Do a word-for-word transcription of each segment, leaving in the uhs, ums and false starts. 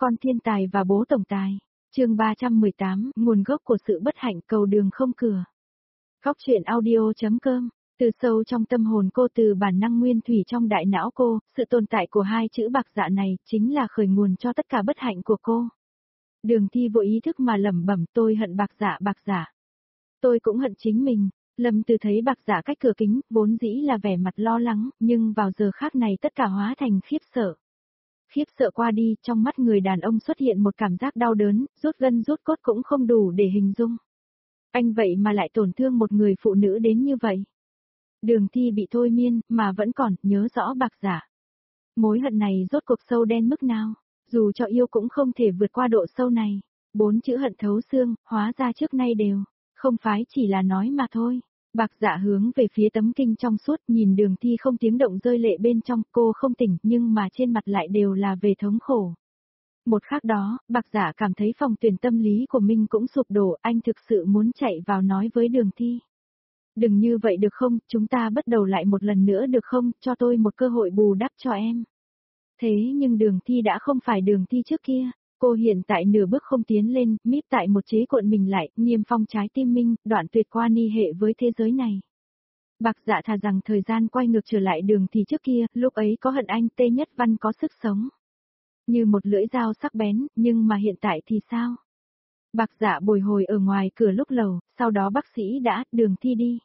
con thiên tài và bố tổng tài. Chương ba trăm mười tám, nguồn gốc của sự bất hạnh, cầu đường không cửa. Góc truyện audio chấm com. Từ sâu trong tâm hồn cô, từ bản năng nguyên thủy trong đại não cô, sự tồn tại của hai chữ Bạc Dạ này chính là khởi nguồn cho tất cả bất hạnh của cô. Đường Thi vô ý thức mà lẩm bẩm, tôi hận Bạc Dạ, Bạc Dạ. Tôi cũng hận chính mình. Lâm Từ thấy Bạc Dạ cách cửa kính, vốn dĩ là vẻ mặt lo lắng, nhưng vào giờ khác này tất cả hóa thành khiếp sợ. Khiếp sợ qua đi, trong mắt người đàn ông xuất hiện một cảm giác đau đớn, rút gân rút cốt cũng không đủ để hình dung. Anh vậy mà lại tổn thương một người phụ nữ đến như vậy. Đường Thi bị thôi miên, mà vẫn còn nhớ rõ Bạc Dạ. Mối hận này rốt cuộc sâu đen mức nào, dù cho yêu cũng không thể vượt qua độ sâu này. Bốn chữ hận thấu xương, hóa ra trước nay đều, không phải chỉ là nói mà thôi. Bạc Dạ hướng về phía tấm kinh trong suốt, nhìn Đường Thi không tiếng động rơi lệ bên trong, cô không tỉnh nhưng mà trên mặt lại đều là về thống khổ. Một khắc đó, Bạc Dạ cảm thấy phòng tuyển tâm lý của mình cũng sụp đổ, anh thực sự muốn chạy vào nói với Đường Thi. Đừng như vậy được không, chúng ta bắt đầu lại một lần nữa được không, cho tôi một cơ hội bù đắp cho em. Thế nhưng Đường Thi đã không phải Đường Thi trước kia. Cô hiện tại nửa bước không tiến lên, míp tại một chế cuộn mình lại, niêm phong trái tim mình, đoạn tuyệt qua ni hệ với thế giới này. Bạc Dạ thà rằng thời gian quay ngược trở lại Đường Thi trước kia, lúc ấy có hận anh Tê Nhất Văn có sức sống. Như một lưỡi dao sắc bén, nhưng mà hiện tại thì sao? Bạc Dạ bồi hồi ở ngoài cửa lúc lầu, sau đó bác sĩ đã, Đường Thi đi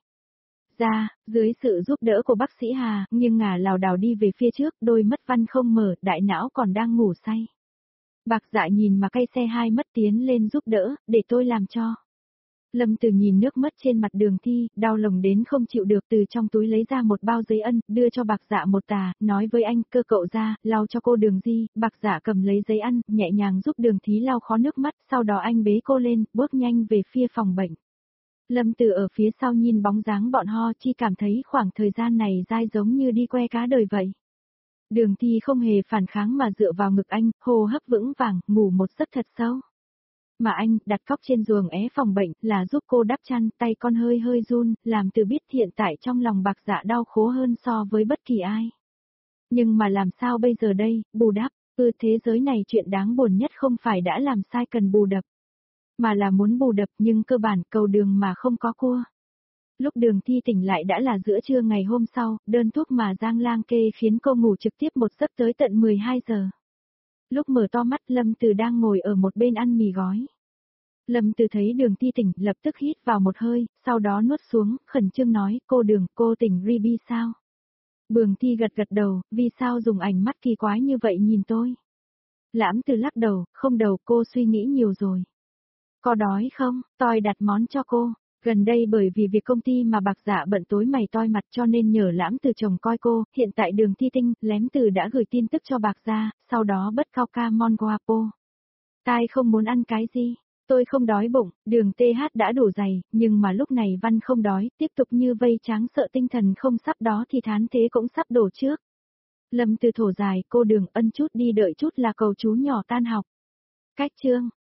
ra, dưới sự giúp đỡ của bác sĩ Hà, nhưng ngả lảo đảo đi về phía trước, đôi mắt Văn không mở, đại não còn đang ngủ say. Bạc Dạ nhìn mà cay xe hai mắt tiến lên giúp đỡ, để tôi làm cho. Lâm Từ nhìn nước mắt trên mặt Đường Thi, đau lòng đến không chịu được, từ trong túi lấy ra một bao giấy ăn, đưa cho Bạc Dạ một tà, nói với anh, cơ cậu ra, lau cho cô Đường Di. Bạc Dạ cầm lấy giấy ăn, nhẹ nhàng giúp Đường Thi lau khó nước mắt, sau đó anh bế cô lên, bước nhanh về phía phòng bệnh. Lâm Từ ở phía sau nhìn bóng dáng bọn họ, chỉ cảm thấy khoảng thời gian này dai giống như đi que cá đời vậy. Đường Thi không hề phản kháng mà dựa vào ngực anh, hô hấp vững vàng, ngủ một giấc thật sâu. Mà anh, đặt cóc trên giường é phòng bệnh, là giúp cô đắp chăn, tay con hơi hơi run, làm Từ biết hiện tại trong lòng Bạc Dạ đau khổ hơn so với bất kỳ ai. Nhưng mà làm sao bây giờ đây, bù đắp, ư thế giới này chuyện đáng buồn nhất không phải đã làm sai cần bù đập, mà là muốn bù đập nhưng cơ bản cầu đường mà không có cua. Lúc Đường Thi tỉnh lại đã là giữa trưa ngày hôm sau, đơn thuốc mà Giang Lang kê khiến cô ngủ trực tiếp một giấc tới tận mười hai giờ. Lúc mở to mắt, Lâm Từ đang ngồi ở một bên ăn mì gói. Lâm Từ thấy Đường Thi tỉnh, lập tức hít vào một hơi, sau đó nuốt xuống, khẩn trương nói, cô Đường, cô tỉnh Ruby sao? Đường Thi gật gật đầu, vì sao dùng ánh mắt kỳ quái như vậy nhìn tôi? Lãm Từ lắc đầu, không đầu, cô suy nghĩ nhiều rồi. Có đói không? Tôi đặt món cho cô. Gần đây bởi vì việc công ty mà Bạc Dạ bận tối mày toi mặt cho nên nhờ Lãm Từ chồng coi cô, hiện tại Đường Thi tinh, Lém Từ đã gửi tin tức cho Bạc Dạ, sau đó bất cao ca mon guapo. Tai không muốn ăn cái gì, tôi không đói bụng, Đường tê hát đã đủ dày, nhưng mà lúc này Văn không đói, tiếp tục như vây tráng sợ tinh thần không sắp đó thì thán thế cũng sắp đổ trước. Lâm Từ thổ dài, cô Đường ân chút đi đợi chút là cầu chú nhỏ tan học. Cách chương.